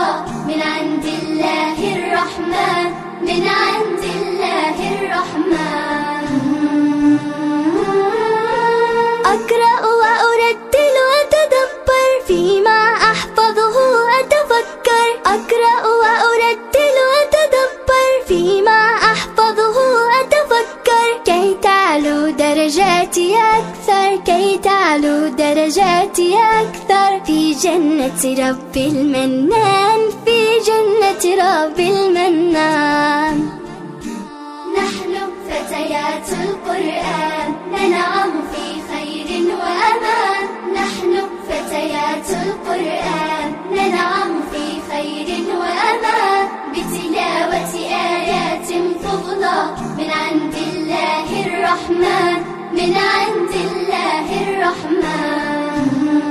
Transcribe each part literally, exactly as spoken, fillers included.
فضلا من عند الله الرحمن، من عند الله الرحمن. أقرأ وأرتل وأتدبر فيما أحفظه أتفكر، أقرأ وأرتل وأتدبر فيما أحفظه أتفكر، كي تعلو درجاتي أكثر، كي تعلو درجاتي أكثر في جنة رب المنان، في جنة رب المنان. نحن فتيات القرآن ننعم في خير وأمان، نحن فتيات القرآن ننعم في خير وأمان، بتلاوة آيات فضلا من عند الله الرحمن، من عند الله الرحمن.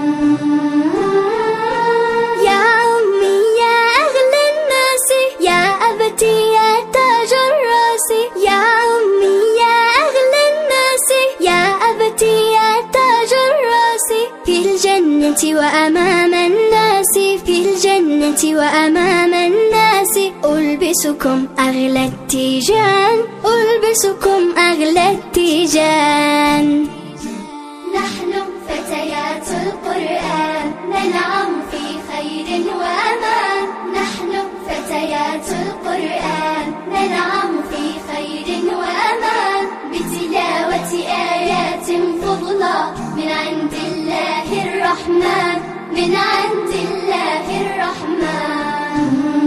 يا أمي يا أغلى الناس، يا أبتي يا تاج الراس، يا أمي يا أغلى الناس، يا أبتي يا تاج الراس، في الجنة وأمام الناس، في الجنة وأمام الناس، ألبسكم أغلى التيجان، ألبسكم أغلى التيجان. نحن فتيات القرآن ننعم في خير وأمان، نحن فتيات القرآن ننعم في خير وأمان، بتلاوة آيات فضلا من عند الله الرحمن، من عند الله الرحمن.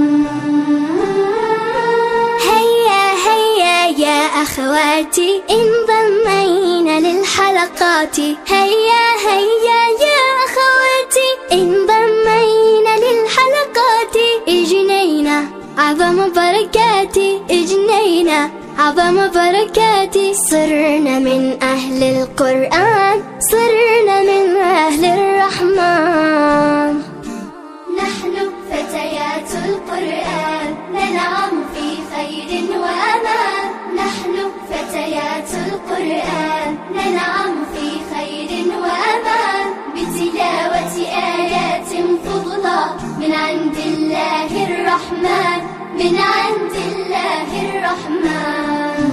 هيا هيا يا أخواتي انضمينا للحلقات، هيا هيا يا أخواتي انضمينا للحلقات، اجنينا أعظم بركاتي، اجنينا أعظم بركاتي، صرنا من أهل القرآن، صرنا من أهل الرحمن. نحن فتيات القرآن ننعم في خير وأمان، نحن فتيات القرآن ننعم في خير وأمان، بتلاوة آيات فضلا من عند الله الرحمن، من عند الله الرحمن.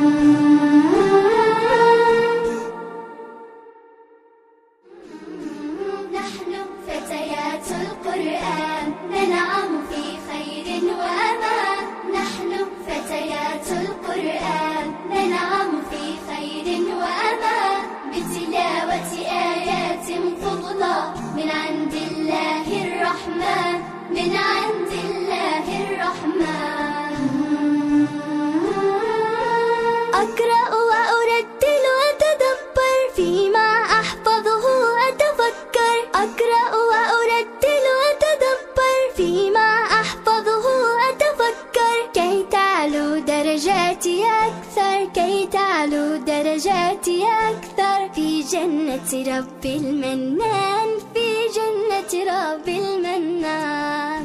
نحن فتيات القرآن ننعم في خير وأمان، نحن فتيات القرآن ننعم في خير وأمان، بتلاوة آيات فضلا من عند الله الرحمن، من عند الله الرحمن. أقرأ وأرتل وأتدبر فيما أحفظه أتفكر، أقرأ وأرتل وأتدبر فيما أحفظه أتفكر، كي تعلو درجاتي أكثر، كي تعلو درجاتي أكثر في جنة رب المنان، في جنة رب المنان.